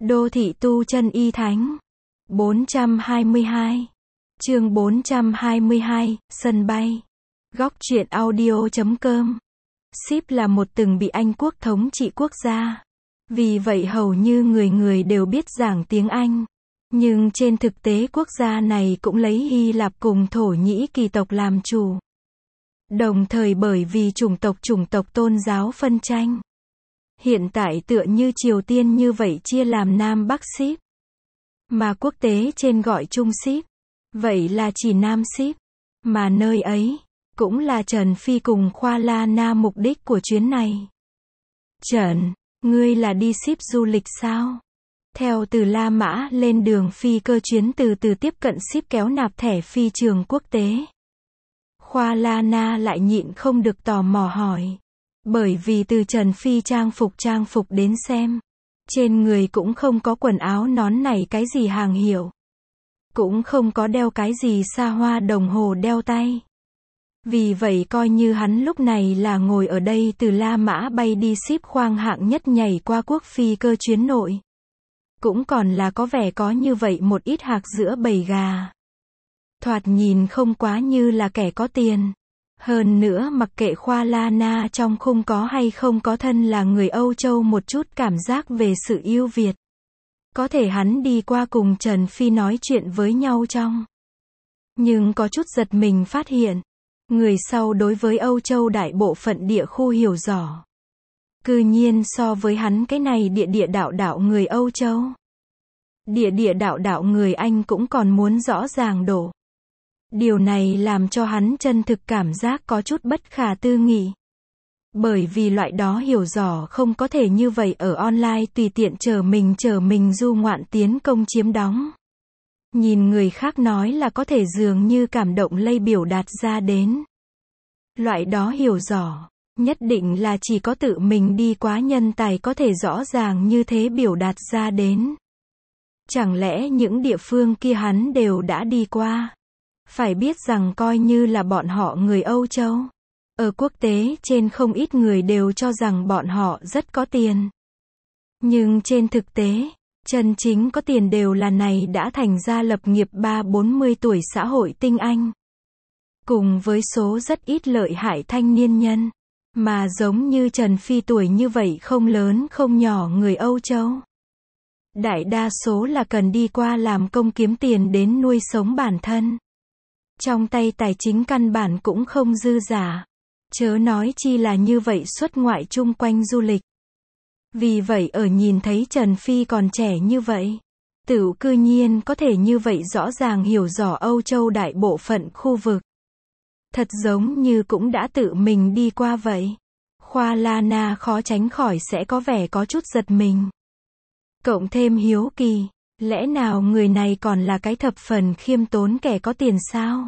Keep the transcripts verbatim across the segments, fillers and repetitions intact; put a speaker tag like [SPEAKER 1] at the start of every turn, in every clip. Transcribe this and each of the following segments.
[SPEAKER 1] Đô thị tu chân y thánh. bốn trăm hai mươi hai. Chương bốn trăm hai mươi hai, sân bay. Góc truyện audio chấm com. Ship là một từng bị Anh quốc thống trị quốc gia. Vì vậy hầu như người người đều biết giảng tiếng Anh. Nhưng trên thực tế quốc gia này cũng lấy Hy Lạp cùng Thổ Nhĩ Kỳ tộc làm chủ. Đồng thời bởi vì chủng tộc chủng tộc tôn giáo phân tranh. Hiện tại tựa như Triều Tiên như vậy chia làm Nam Bắc Ship. Mà quốc tế trên gọi chung Ship. Vậy là chỉ Nam Ship. Mà nơi ấy, cũng là Trần Phi cùng Khoa La Na mục đích của chuyến này. Trần, ngươi là đi ship du lịch sao? Theo từ La Mã lên đường phi cơ chuyến từ từ tiếp cận ship kéo nạp thẻ phi trường quốc tế. Khoa La Na lại nhịn không được tò mò hỏi. Bởi vì từ Trần Phi trang phục trang phục đến xem. Trên người cũng không có quần áo nón này cái gì hàng hiệu. Cũng không có đeo cái gì xa hoa đồng hồ đeo tay. Vì vậy coi như hắn lúc này là ngồi ở đây từ La Mã bay đi ship khoang hạng nhất nhảy qua quốc phi cơ chuyến nội. Cũng còn là có vẻ có như vậy một ít hạc giữa bầy gà. Thoạt nhìn không quá như là kẻ có tiền. Hơn nữa mặc kệ Khoa La Na trong khung có hay không có thân là người Âu Châu một chút cảm giác về sự yêu Việt. Có thể hắn đi qua cùng Trần Phi nói chuyện với nhau trong. Nhưng có chút giật mình phát hiện. Người sau đối với Âu Châu đại bộ phận địa khu hiểu rõ. Cư nhiên so với hắn cái này địa địa đạo đạo người Âu Châu. Địa địa đạo đạo người Anh cũng còn muốn rõ ràng đổ. Điều này làm cho hắn chân thực cảm giác có chút bất khả tư nghị. Bởi vì loại đó hiểu rõ không có thể như vậy ở online tùy tiện chờ mình chờ mình du ngoạn tiến công chiếm đóng. Nhìn người khác nói là có thể dường như cảm động lây biểu đạt ra đến. Loại đó hiểu rõ, nhất định là chỉ có tự mình đi quá nhân tài có thể rõ ràng như thế biểu đạt ra đến. Chẳng lẽ những địa phương kia hắn đều đã đi qua? Phải biết rằng coi như là bọn họ người Âu Châu. Ở quốc tế trên không ít người đều cho rằng bọn họ rất có tiền. Nhưng trên thực tế, chân chính có tiền đều là này đã thành ra lập nghiệp ba bốn mươi tuổi xã hội tinh anh. Cùng với số rất ít lợi hại thanh niên nhân. Mà giống như Trần Phi tuổi như vậy không lớn không nhỏ người Âu Châu. Đại đa số là cần đi qua làm công kiếm tiền đến nuôi sống bản thân. Trong tay tài chính căn bản cũng không dư giả. Chớ nói chi là như vậy xuất ngoại chung quanh du lịch. Vì vậy ở nhìn thấy Trần Phi còn trẻ như vậy. Tửu cư nhiên có thể như vậy rõ ràng hiểu rõ Âu Châu đại bộ phận khu vực. Thật giống như cũng đã tự mình đi qua vậy. Khoa La Na khó tránh khỏi sẽ có vẻ có chút giật mình. Cộng thêm hiếu kỳ. Lẽ nào người này còn là cái thập phần khiêm tốn kẻ có tiền sao?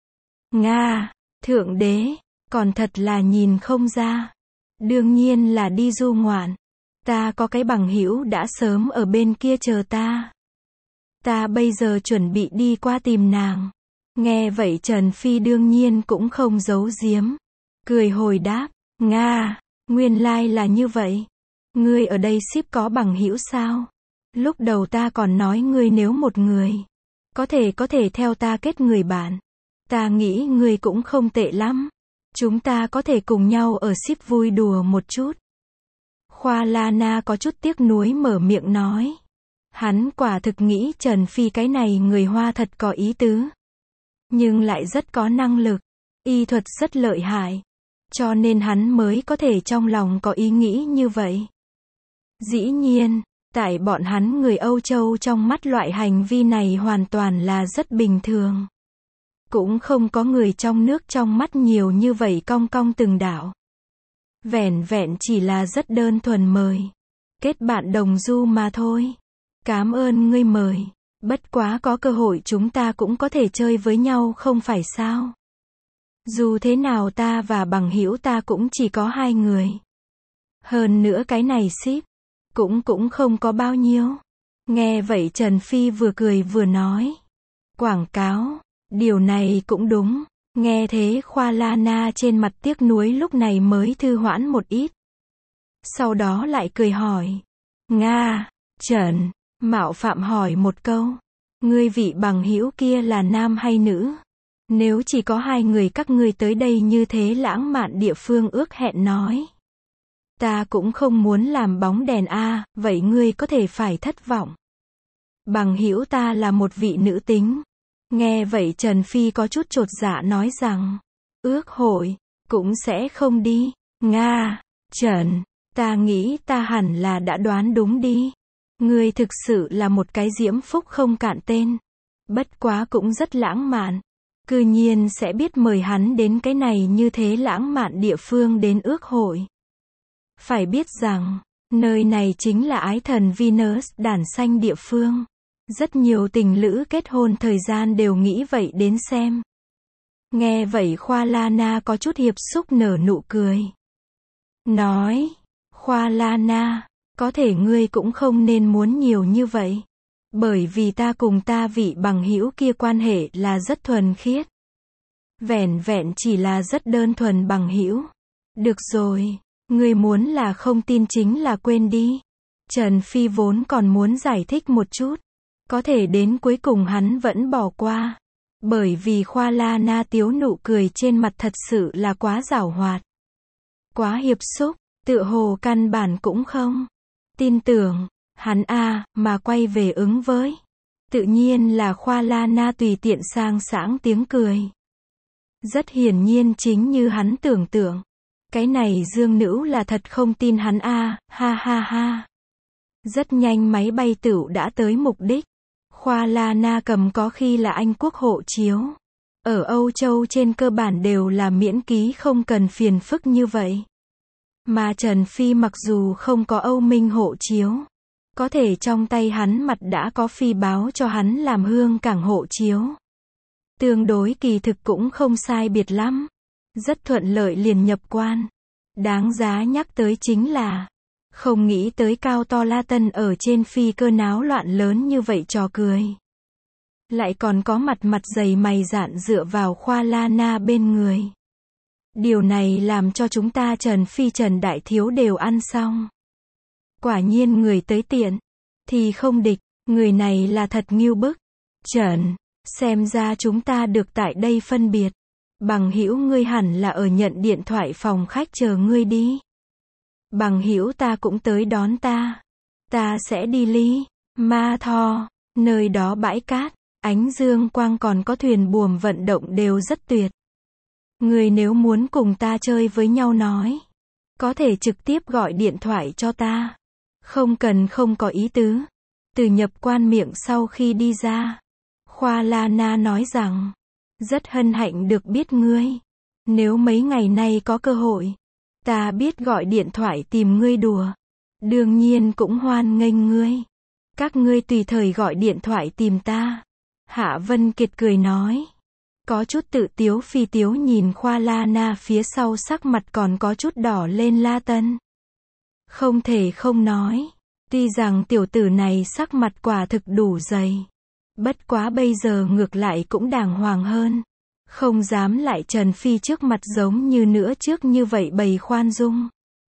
[SPEAKER 1] Nga, Thượng Đế, còn thật là nhìn không ra. Đương nhiên là đi du ngoạn. Ta có cái bằng hữu đã sớm ở bên kia chờ ta. Ta bây giờ chuẩn bị đi qua tìm nàng. Nghe vậy Trần Phi đương nhiên cũng không giấu giếm. Cười hồi đáp, Nga, nguyên lai là như vậy. Ngươi ở đây ship có bằng hữu sao? Lúc đầu ta còn nói ngươi nếu một người. Có thể có thể theo ta kết người bạn. Ta nghĩ ngươi cũng không tệ lắm. Chúng ta có thể cùng nhau ở ship vui đùa một chút. Khoa La Na có chút tiếc nuối mở miệng nói. Hắn quả thực nghĩ Trần Phi cái này người Hoa thật có ý tứ. Nhưng lại rất có năng lực. Y thuật rất lợi hại. Cho nên hắn mới có thể trong lòng có ý nghĩ như vậy. Dĩ nhiên, tại bọn hắn người Âu Châu trong mắt loại hành vi này hoàn toàn là rất bình thường. Cũng không có người trong nước trong mắt nhiều như vậy cong cong từng đạo. Vẻn vẹn chỉ là rất đơn thuần mời. Kết bạn đồng du mà thôi. Cảm ơn ngươi mời. Bất quá có cơ hội chúng ta cũng có thể chơi với nhau không phải sao? Dù thế nào ta và bằng hữu ta cũng chỉ có hai người. Hơn nữa cái này ship. Cũng cũng không có bao nhiêu. Nghe vậy Trần Phi vừa cười vừa nói. Quảng cáo. Điều này cũng đúng. Nghe thế Khoa La Na trên mặt tiếc nuối lúc này mới thư hoãn một ít. Sau đó lại cười hỏi. Nga, Trần, mạo phạm hỏi một câu. Ngươi vị bằng hữu kia là nam hay nữ? Nếu chỉ có hai người các ngươi tới đây như thế lãng mạn địa phương ước hẹn nói. Ta cũng không muốn làm bóng đèn a, vậy ngươi có thể phải thất vọng. Bằng hữu ta là một vị nữ tính. Nghe vậy Trần Phi có chút chột dạ nói rằng, ước hội, cũng sẽ không đi. Nga, Trần, ta nghĩ ta hẳn là đã đoán đúng đi. Ngươi thực sự là một cái diễm phúc không cạn tên. Bất quá cũng rất lãng mạn. Cư nhiên sẽ biết mời hắn đến cái này như thế lãng mạn địa phương đến ước hội. Phải biết rằng, nơi này chính là ái thần Venus đản sanh địa phương. Rất nhiều tình lữ kết hôn thời gian đều nghĩ vậy đến xem. Nghe vậy Khoa Lana có chút hiệp xúc nở nụ cười. Nói, Khoa Lana, có thể ngươi cũng không nên muốn nhiều như vậy. Bởi vì ta cùng ta vị bằng hữu kia quan hệ là rất thuần khiết. Vẻn vẹn chỉ là rất đơn thuần bằng hữu. Được rồi, ngươi muốn là không tin chính là quên đi. Trần Phi vốn còn muốn giải thích một chút. Có thể đến cuối cùng hắn vẫn bỏ qua. Bởi vì Khoa Lana tiếu nụ cười trên mặt thật sự là quá giảo hoạt. Quá hiệp xúc, tựa hồ căn bản cũng không tin tưởng. Hắn a mà quay về ứng với. Tự nhiên là Khoa Lana tùy tiện sang sảng tiếng cười. Rất hiển nhiên chính như hắn tưởng tượng. Cái này Dương Nữ là thật không tin hắn a, ha ha ha. Rất nhanh máy bay tửu đã tới mục đích. Khoa Lana cầm có khi là Anh quốc hộ chiếu. Ở Âu Châu trên cơ bản đều là miễn ký không cần phiền phức như vậy. Mà Trần Phi mặc dù không có Âu Minh hộ chiếu. Có thể trong tay hắn mặt đã có phi báo cho hắn làm hương cảng hộ chiếu. Tương đối kỳ thực cũng không sai biệt lắm. Rất thuận lợi liền nhập quan. Đáng giá nhắc tới chính là, không nghĩ tới Cao To La Tân ở trên phi cơ náo loạn lớn như vậy trò cười. Lại còn có mặt mặt dày mày dạn dựa vào Khoa Lana bên người. Điều này làm cho chúng ta Trần Phi Trần Đại Thiếu đều ăn xong. Quả nhiên người tới tiện, thì không địch, người này là thật ngưu bức. Trần, xem ra chúng ta được tại đây phân biệt. Bằng hữu ngươi hẳn là ở nhận điện thoại phòng khách chờ ngươi đi. Bằng hữu ta cũng tới đón ta. Ta sẽ đi Lý, Ma Tho, nơi đó bãi cát, ánh dương quang còn có thuyền buồm vận động đều rất tuyệt. Ngươi nếu muốn cùng ta chơi với nhau nói, có thể trực tiếp gọi điện thoại cho ta. Không cần không có ý tứ. Từ nhập quan miệng sau khi đi ra, Khoa Lana nói rằng, rất hân hạnh được biết ngươi. Nếu mấy ngày nay có cơ hội, ta biết gọi điện thoại tìm ngươi đùa. Đương nhiên cũng hoan nghênh ngươi. Các ngươi tùy thời gọi điện thoại tìm ta. Hạ Vân Kiệt cười nói. Có chút tự tiếu phi tiếu nhìn Khoa Lana phía sau sắc mặt còn có chút đỏ lên La Tân. Không thể không nói. Tuy rằng tiểu tử này sắc mặt quả thực đủ dày. Bất quá bây giờ ngược lại cũng đàng hoàng hơn. Không dám lại Trần Phi trước mặt giống như nữa trước như vậy bày khoan dung.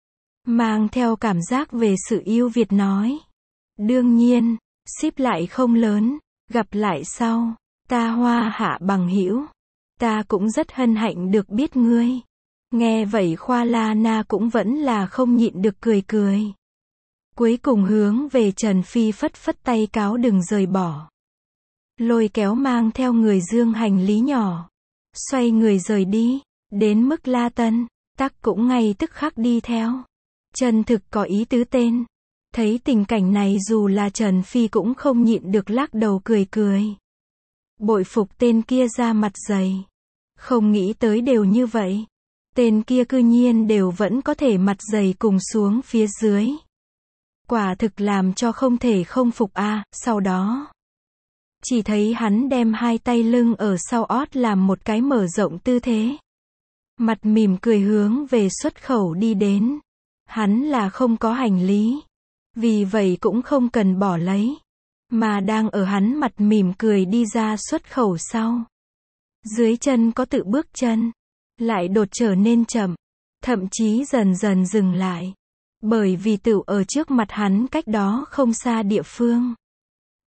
[SPEAKER 1] Mang theo cảm giác về sự yêu Việt nói. Đương nhiên, ship lại không lớn, gặp lại sau. Ta Hoa Hạ bằng hữu. Ta cũng rất hân hạnh được biết ngươi. Nghe vậy Khoa Lana cũng vẫn là không nhịn được cười cười. Cuối cùng hướng về Trần Phi phất phất tay cáo đừng rời bỏ. Lôi kéo mang theo người dương hành lý nhỏ. Xoay người rời đi. Đến mức La Tân, tắc cũng ngay tức khắc đi theo. Chân thực có ý tứ tên. Thấy tình cảnh này dù là Trần Phi cũng không nhịn được lắc đầu cười cười. Bội phục tên kia ra mặt dày. Không nghĩ tới đều như vậy. Tên kia cư nhiên đều vẫn có thể mặt dày cùng xuống phía dưới. Quả thực làm cho không thể không phục a. À, sau đó chỉ thấy hắn đem hai tay lưng ở sau ót làm một cái mở rộng tư thế. Mặt mỉm cười hướng về xuất khẩu đi đến. Hắn là không có hành lý. Vì vậy cũng không cần bỏ lấy. Mà đang ở hắn mặt mỉm cười đi ra xuất khẩu sau. Dưới chân có tự bước chân. Lại đột trở nên chậm. Thậm chí dần dần dừng lại. Bởi vì tựu ở trước mặt hắn cách đó không xa địa phương.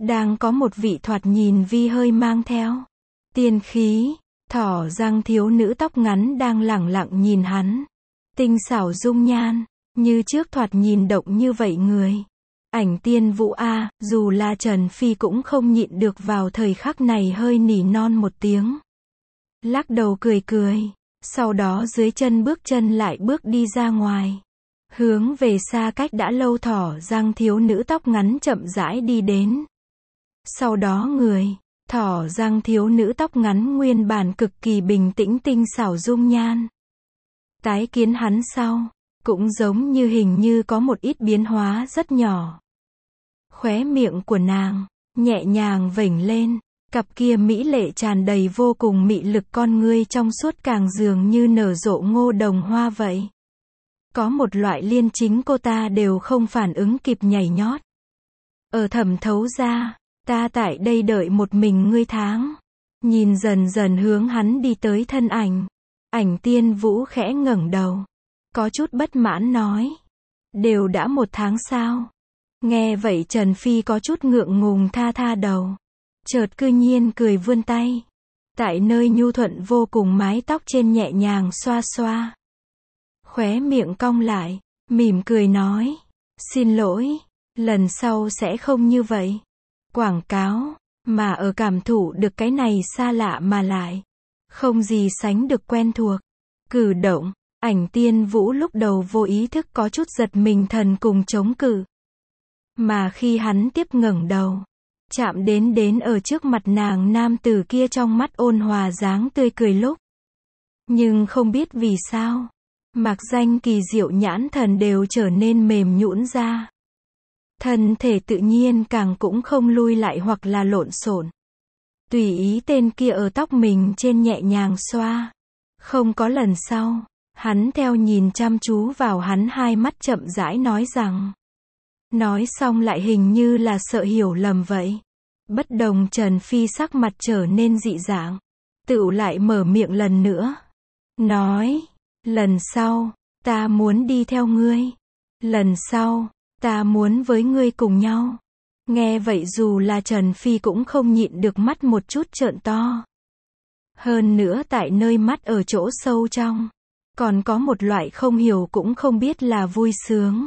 [SPEAKER 1] đang có một vị thoạt nhìn vi hơi mang theo tiên khí, thỏ răng thiếu nữ tóc ngắn đang lẳng lặng nhìn hắn. Tinh xảo dung nhan, như trước thoạt nhìn động như vậy người. Ảnh Tiên Vũ a, dù là Trần Phi cũng không nhịn được vào thời khắc này hơi nỉ non một tiếng. Lắc đầu cười cười, sau đó dưới chân bước chân lại bước đi ra ngoài. Hướng về xa cách đã lâu thỏ răng thiếu nữ tóc ngắn chậm rãi đi đến. Sau đó người, thỏ răng thiếu nữ tóc ngắn nguyên bản cực kỳ bình tĩnh tinh xảo dung nhan. Tái kiến hắn sau, cũng giống như hình như có một ít biến hóa rất nhỏ. Khóe miệng của nàng, nhẹ nhàng vểnh lên, cặp kia mỹ lệ tràn đầy vô cùng mị lực con ngươi trong suốt càng dường như nở rộ ngô đồng hoa vậy. Có một loại liên chính cô ta đều không phản ứng kịp nhảy nhót. Ở thẩm thấu ra, ta tại đây đợi một mình ngươi tháng. Nhìn dần dần hướng hắn đi tới thân ảnh. Ảnh Tiên Vũ khẽ ngẩng đầu. Có chút bất mãn nói. Đều đã một tháng sao? Nghe vậy Trần Phi có chút ngượng ngùng tha tha đầu. Chợt cư nhiên cười vươn tay. Tại nơi nhu thuận vô cùng mái tóc trên nhẹ nhàng xoa xoa. Khóe miệng cong lại, mỉm cười nói. Xin lỗi, lần sau sẽ không như vậy. Quảng cáo, mà ở cảm thụ được cái này xa lạ mà lại. Không gì sánh được quen thuộc. Cử động, Ảnh Tiên Vũ lúc đầu vô ý thức có chút giật mình thần cùng chống cự. Mà khi hắn tiếp ngẩng đầu, chạm đến đến ở trước mặt nàng nam tử kia trong mắt ôn hòa dáng tươi cười lúc. Nhưng không biết vì sao, mặc danh kỳ diệu nhãn thần đều trở nên mềm nhũn ra. Thân thể tự nhiên càng cũng không lui lại hoặc là lộn xộn. Tùy ý tên kia ở tóc mình trên nhẹ nhàng xoa. Không có lần sau, hắn theo nhìn chăm chú vào hắn hai mắt chậm rãi nói rằng. Nói xong lại hình như là sợ hiểu lầm vậy. Bất đồng Trần Phi sắc mặt trở nên dị dạng. Tựu lại mở miệng lần nữa. Nói, lần sau, ta muốn đi theo ngươi. Lần sau, ta muốn với ngươi cùng nhau. Nghe vậy dù là Trần Phi cũng không nhịn được mắt một chút trợn to. Hơn nữa tại nơi mắt ở chỗ sâu trong, còn có một loại không hiểu cũng không biết là vui sướng.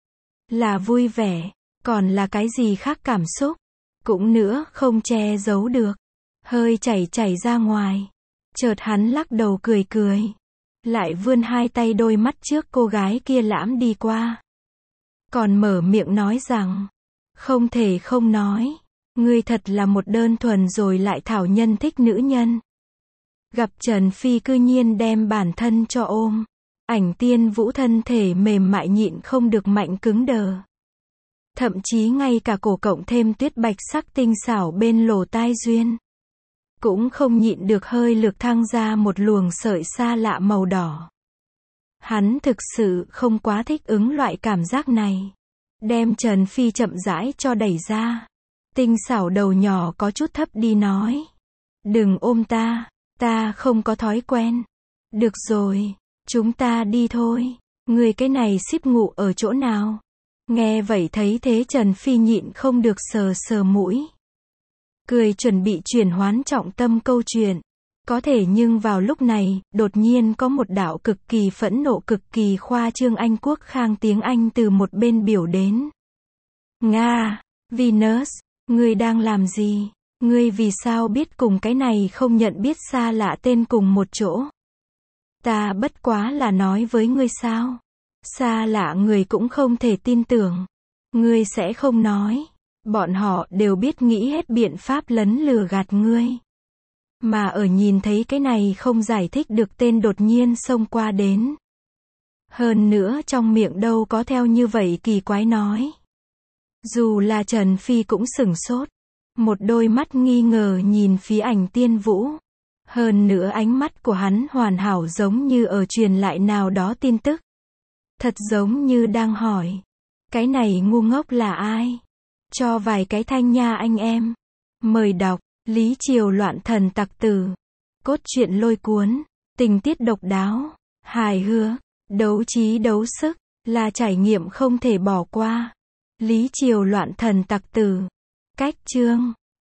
[SPEAKER 1] Là vui vẻ, còn là cái gì khác cảm xúc. Cũng nữa không che giấu được. Hơi chảy chảy ra ngoài. Chợt hắn lắc đầu cười cười. Lại vươn hai tay đôi mắt trước cô gái kia lãm đi qua. Còn mở miệng nói rằng. Không thể không nói. Ngươi thật là một đơn thuần rồi lại thảo nhân thích nữ nhân. Gặp Trần Phi cư nhiên đem bản thân cho ôm. Ảnh Tiên Vũ thân thể mềm mại nhịn không được mạnh cứng đờ. Thậm chí ngay cả cổ cộng thêm tuyết bạch sắc tinh xảo bên lỗ tai duyên. Cũng không nhịn được hơi lược thăng ra một luồng sợi xa lạ màu đỏ. Hắn thực sự không quá thích ứng loại cảm giác này. Đem Trần Phi chậm rãi cho đẩy ra. Tinh xảo đầu nhỏ có chút thấp đi nói. Đừng ôm ta, ta không có thói quen. Được rồi, chúng ta đi thôi. Người cái này ship ngủ ở chỗ nào? Nghe vậy thấy thế Trần Phi nhịn không được sờ sờ mũi. Cười chuẩn bị chuyển hoán trọng tâm câu chuyện. Có thể nhưng vào lúc này, đột nhiên có một đạo cực kỳ phẫn nộ cực kỳ khoa trương Anh Quốc khang tiếng Anh từ một bên biểu đến. Nga, Venus, ngươi đang làm gì? Ngươi vì sao biết cùng cái này không nhận biết xa lạ tên cùng một chỗ? Ta bất quá là nói với ngươi sao? Xa lạ người cũng không thể tin tưởng. Ngươi sẽ không nói. Bọn họ đều biết nghĩ hết biện pháp lấn lừa gạt ngươi. Mà ở nhìn thấy cái này không giải thích được tên đột nhiên xông qua đến. Hơn nữa trong miệng đâu có theo như vậy kỳ quái nói. Dù là Trần Phi cũng sửng sốt. Một đôi mắt nghi ngờ nhìn phía Ảnh Tiên Vũ. Hơn nữa ánh mắt của hắn hoàn hảo giống như ở truyền lại nào đó tin tức. Thật giống như đang hỏi. Cái này ngu ngốc là ai? Cho vài cái thanh nha anh em. Mời đọc. Lý Triều loạn thần tặc tử. Cốt truyện lôi cuốn. Tình tiết độc đáo. Hài hước. Đấu trí đấu sức. Là trải nghiệm không thể bỏ qua. Lý Triều loạn thần tặc tử. Cách chương